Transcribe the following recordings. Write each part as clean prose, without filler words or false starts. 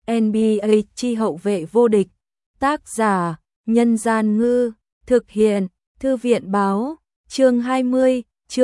NBA chi hậu vệ vô địch. Tác giả: Nhân Gian Ngư. Thực hiện: Thư viện Báo. Chương 20.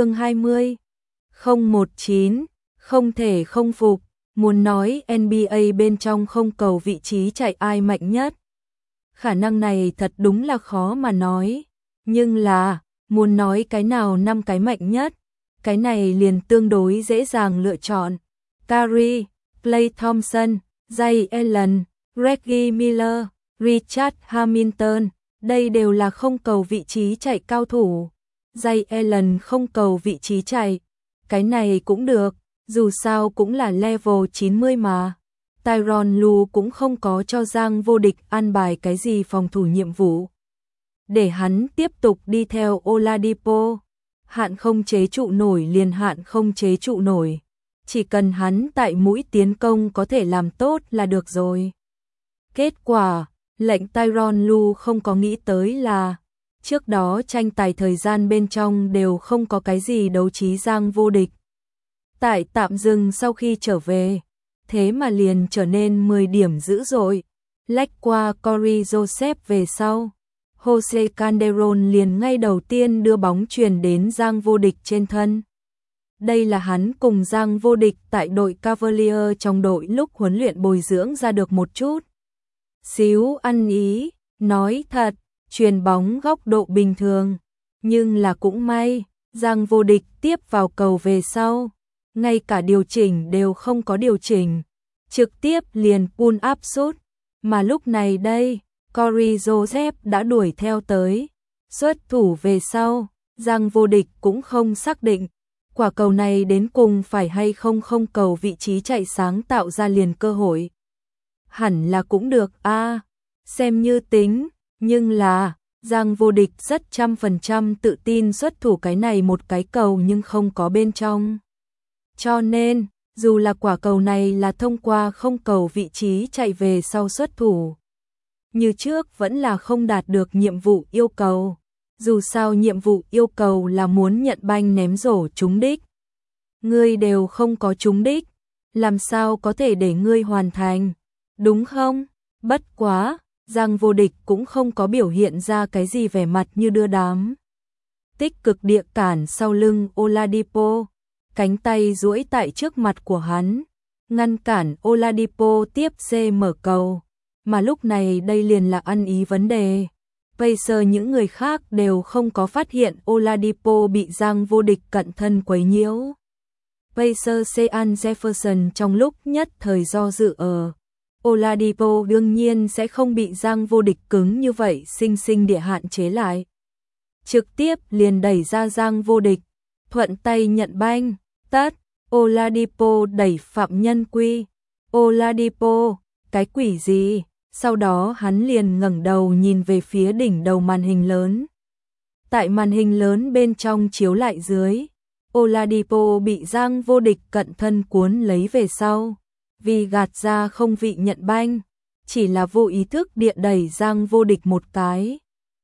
019. Không thể không phục. Muốn nói NBA bên trong không cầu vị trí chạy ai mạnh nhất. Khả năng này thật đúng là khó mà nói. Nhưng là, muốn nói cái nào 5 cái mạnh nhất, cái này liền tương đối dễ dàng lựa chọn. Curry, Klay Thompson, Ray Allen, Reggie Miller, Richard Hamilton, đây đều là không cầu vị trí chạy cao thủ. Ray Allen không cầu vị trí chạy, cái này cũng được, dù sao cũng là level 90 mà. Tyronn Lue cũng không có cho Giang Vô Địch an bài cái gì phòng thủ nhiệm vụ, để hắn tiếp tục đi theo Oladipo. Hạn không chế trụ nổi liền hạn không chế trụ nổi, chỉ cần hắn tại mũi tiến công có thể làm tốt là được rồi. Kết quả, lệnh Tyronn Lue không có nghĩ tới là trước đó tranh tài thời gian bên trong đều không có cái gì đấu trí Giang Vô Địch. Tại tạm dừng sau khi trở về, thế mà liền trở nên 10 điểm dữ dội. Lách qua Corey Joseph về sau, Jose Calderon liền ngay đầu tiên đưa bóng truyền đến Giang Vô Địch trên thân. Đây là hắn cùng Giang Vô Địch tại đội Cavalier trong đội lúc huấn luyện bồi dưỡng ra được một chút xíu ăn ý. Nói thật, truyền bóng góc độ bình thường, nhưng là cũng may, Giang Vô Địch tiếp vào cầu về sau, ngay cả điều chỉnh đều không có điều chỉnh, trực tiếp liền pull up shoot, mà lúc này đây, Corey Joseph đã đuổi theo tới, xuất thủ về sau, Giang Vô Địch cũng không xác định, quả cầu này đến cùng phải hay không không cầu vị trí chạy sáng tạo ra liền cơ hội. Hẳn là cũng được a, xem như tính, nhưng là, Giang Vô Địch rất 100% tự tin xuất thủ cái này một cái cầu nhưng không có bên trong. Cho nên, dù là quả cầu này là thông qua không cầu vị trí chạy về sau xuất thủ, như trước vẫn là không đạt được nhiệm vụ yêu cầu. Dù sao nhiệm vụ yêu cầu là muốn nhận banh ném rổ trúng đích. Ngươi đều không có trúng đích, làm sao có thể để ngươi hoàn thành, đúng không? Bất quá, Giang Vô Địch cũng không có biểu hiện ra cái gì vẻ mặt như đưa đám. Tích cực địa cản sau lưng Oladipo, cánh tay duỗi tại trước mặt của hắn, ngăn cản Oladipo tiếp C mở cầu. Mà lúc này đây liền là ăn ý vấn đề. Pacer những người khác đều không có phát hiện Oladipo bị Giang Vô Địch cận thân quấy nhiễu. Pacer Sean Jefferson trong lúc nhất thời do dự Oladipo đương nhiên sẽ không bị Giang Vô Địch cứng như vậy sinh sinh địa hạn chế lại. Trực tiếp liền đẩy ra Giang Vô Địch, thuận tay nhận banh, tát, Oladipo đẩy phạm nhân quy. Oladipo, cái quỷ gì? Sau đó hắn liền ngẩng đầu nhìn về phía đỉnh đầu màn hình lớn. Tại màn hình lớn bên trong chiếu lại dưới, Oladipo bị Giang Vô Địch cận thân cuốn lấy về sau, vì gạt ra không vị nhận banh, chỉ là vô ý thức địa đẩy Giang Vô Địch một cái.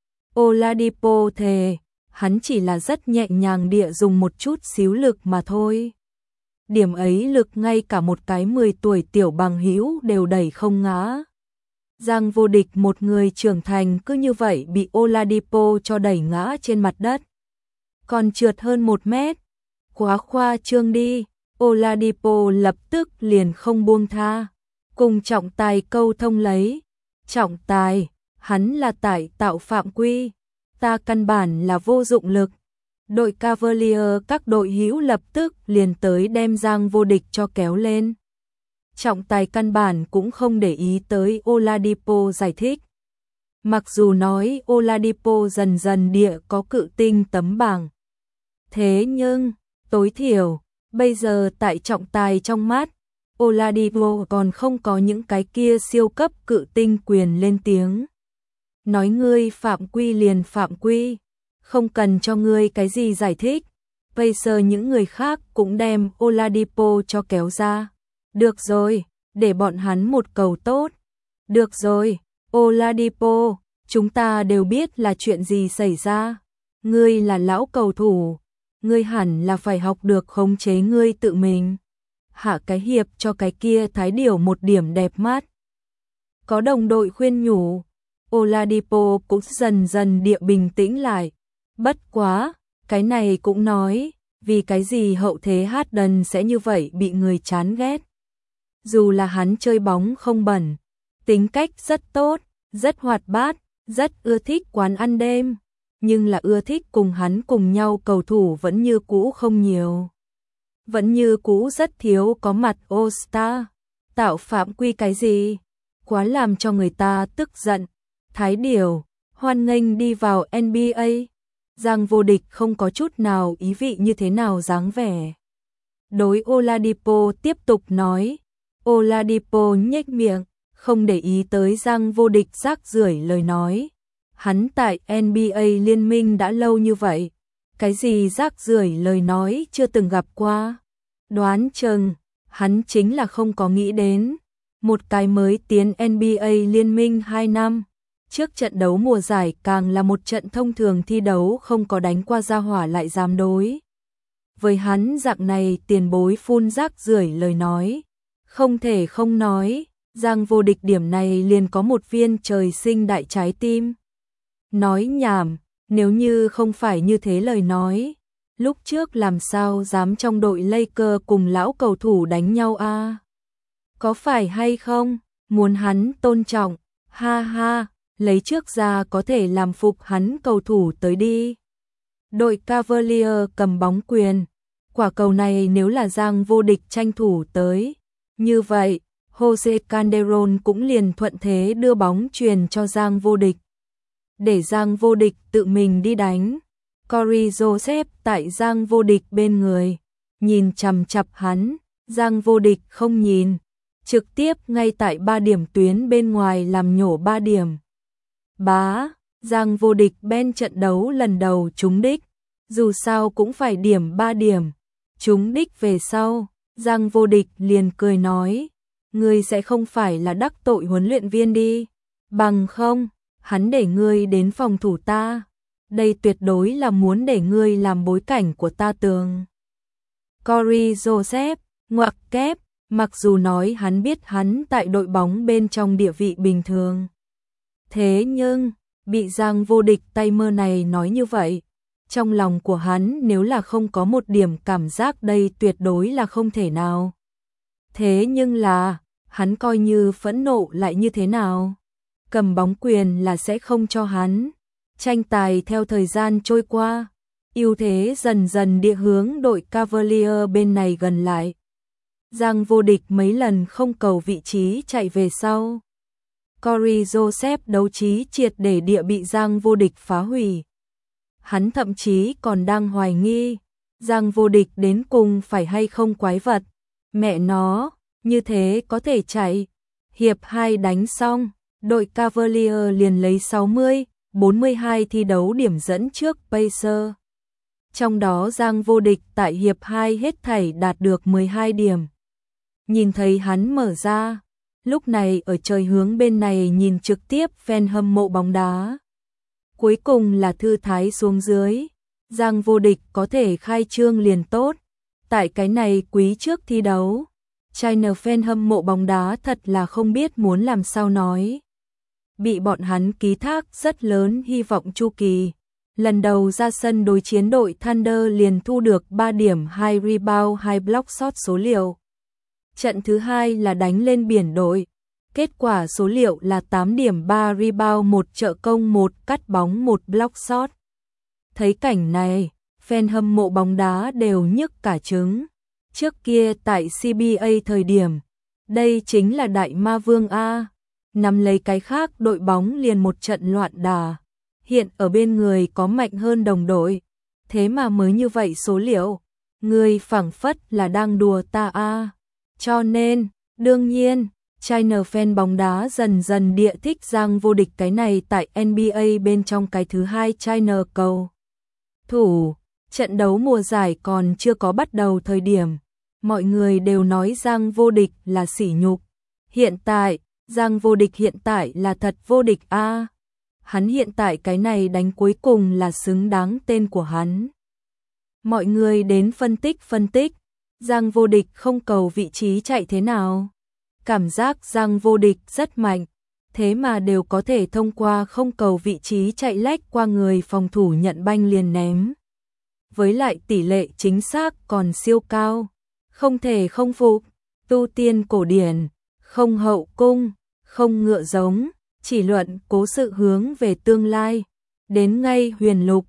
Oladipo thề, hắn chỉ là rất nhẹ nhàng địa dùng một chút xíu lực mà thôi. Điểm ấy lực ngay cả một cái 10 tuổi tiểu bằng hữu đều đẩy không ngã. Giang Vô Địch một người trưởng thành cứ như vậy bị Oladipo cho đẩy ngã trên mặt đất. Còn trượt hơn 1 mét. Quá khoa trương đi. Oladipo lập tức liền không buông tha. Cùng trọng tài câu thông lấy. Trọng tài, hắn là tại tạo phạm quy. Ta căn bản là vô dụng lực. Đội Cavalier các đội hữu lập tức liền tới đem Giang Vô Địch cho kéo lên. Trọng tài căn bản cũng không để ý tới Oladipo giải thích. Mặc dù nói Oladipo dần dần địa có cự tinh tấm bảng. Thế nhưng, tối thiểu, bây giờ tại trọng tài trong mắt, Oladipo còn không có những cái kia siêu cấp cự tinh quyền lên tiếng. Nói ngươi phạm quy liền phạm quy, không cần cho ngươi cái gì giải thích. Bây giờ những người khác cũng đem Oladipo cho kéo ra. Được rồi, để bọn hắn một cầu tốt. Được rồi, Oladipo, chúng ta đều biết là chuyện gì xảy ra. Ngươi là lão cầu thủ, ngươi hẳn là phải học được khống chế ngươi tự mình. Hạ cái hiệp cho cái kia Thái Điểu một điểm đẹp mắt. Có đồng đội khuyên nhủ, Oladipo cũng dần dần địa bình tĩnh lại. Bất quá, cái này cũng nói, vì cái gì hậu thế Harden sẽ như vậy bị người chán ghét. Dù là hắn chơi bóng không bẩn, tính cách rất tốt, rất hoạt bát, rất ưa thích quán ăn đêm, nhưng là ưa thích cùng hắn cùng nhau cầu thủ vẫn như cũ không nhiều. Vẫn như cũ rất thiếu có mặt All-Star, tạo phạm quy cái gì, quá làm cho người ta tức giận. Thái Điểu, hoan nghênh đi vào NBA. Giang Vô Địch không có chút nào ý vị như thế nào dáng vẻ. Đối Oladipo tiếp tục nói, Oladipo nhếch miệng, không để ý tới Giang Vô Địch rác rưởi lời nói. Hắn tại NBA liên minh đã lâu như vậy, cái gì rác rưởi lời nói chưa từng gặp qua. Đoán chừng, hắn chính là không có nghĩ đến. Một cái mới tiến NBA liên minh 2 năm. Trước trận đấu mùa giải càng là một trận thông thường thi đấu không có đánh qua gia hỏa lại dám đối. Với hắn dạng này tiền bối phun rác rưởi lời nói. Không thể không nói, Giang Vô Địch điểm này liền có một viên trời sinh đại trái tim. Nói nhảm, nếu như không phải như thế lời nói, lúc trước làm sao dám trong đội Lakers cùng lão cầu thủ đánh nhau a? Có phải hay không? Muốn hắn tôn trọng, ha ha, lấy trước ra có thể làm phục hắn cầu thủ tới đi. Đội Cavalier cầm bóng quyền, quả cầu này nếu là Giang Vô Địch tranh thủ tới, như vậy, Jose Calderon cũng liền thuận thế đưa bóng truyền cho Giang Vô Địch. Để Giang Vô Địch tự mình đi đánh. Corey Joseph tại Giang Vô Địch bên người, nhìn chằm chằm hắn, Giang Vô Địch không nhìn, trực tiếp ngay tại 3 điểm tuyến bên ngoài làm nhổ 3 điểm. Bá, Giang Vô Địch bên trận đấu lần đầu trúng đích, dù sao cũng phải điểm 3 điểm. Trúng đích về sau, Giang Vô Địch liền cười nói, ngươi sẽ không phải là đắc tội huấn luyện viên đi, bằng không, hắn để ngươi đến phòng thủ ta. Đây tuyệt đối là muốn để ngươi làm bối cảnh của ta tường. Corey Joseph, ngoặc kép, mặc dù nói hắn biết hắn tại đội bóng bên trong địa vị bình thường. Thế nhưng, bị Giang Vô Địch tay mơ này nói như vậy, trong lòng của hắn nếu là không có một điểm cảm giác đây tuyệt đối là không thể nào. Thế nhưng là, hắn coi như phẫn nộ lại như thế nào? Cầm bóng quyền là sẽ không cho hắn. Tranh tài theo thời gian trôi qua, ưu thế dần dần địa hướng đội Cavalier bên này gần lại. Giang Vô Địch mấy lần không cầu vị trí chạy về sau. Corey Joseph đấu trí triệt để địa bị Giang Vô Địch phá hủy. Hắn thậm chí còn đang hoài nghi, Giang Vô Địch đến cùng phải hay không quái vật. Mẹ nó, như thế có thể chạy. Hiệp 2 đánh xong, đội Cavalier liền lấy 60-42 thi đấu điểm dẫn trước Pacers. Trong đó Giang Vô Địch tại hiệp 2 hết thảy đạt được 12 điểm. Nhìn thấy hắn mở ra, lúc này ở trời hướng bên này nhìn trực tiếp fan hâm mộ bóng đá. Cuối cùng là thư thái xuống dưới, Giang Vô Địch có thể khai trương liền tốt. Tại cái này quý trước thi đấu, China fan hâm mộ bóng đá thật là không biết muốn làm sao nói. Bị bọn hắn ký thác rất lớn hy vọng chu kỳ. Lần đầu ra sân đối chiến đội Thunder liền thu được 3 điểm 2 rebound 2 block shot số liệu. Trận thứ hai là đánh lên biển đội. Kết quả số liệu là 8 điểm 3 rebound 1 trợ công 1 cắt bóng 1 block shot. Thấy cảnh này, fan hâm mộ bóng đá đều nhức cả trứng. Trước kia tại CBA thời điểm, đây chính là đại ma vương A. Nắm lấy cái khác đội bóng liền một trận loạn đà. Hiện ở bên người có mạnh hơn đồng đội. Thế mà mới như vậy số liệu. Người phảng phất là đang đùa ta A. Cho nên, đương nhiên, China fan bóng đá dần dần địa thích Giang Vô Địch cái này tại NBA bên trong cái thứ hai China cầu thủ. Trận đấu mùa giải còn chưa có bắt đầu thời điểm. Mọi người đều nói Giang Vô Địch là sỉ nhục. Hiện tại, Giang Vô Địch hiện tại là thật vô địch a. Hắn hiện tại cái này đánh cuối cùng là xứng đáng tên của hắn. Mọi người đến phân tích, Giang Vô Địch không cầu vị trí chạy thế nào. Cảm giác Giang Vô Địch rất mạnh, thế mà đều có thể thông qua không cầu vị trí chạy lách qua người phòng thủ nhận banh liền ném. Với lại tỷ lệ chính xác còn siêu cao, không thể không phục, tu tiên cổ điển, không hậu cung, không ngựa giống, chỉ luận cố sự hướng về tương lai. Đến ngay huyền lục,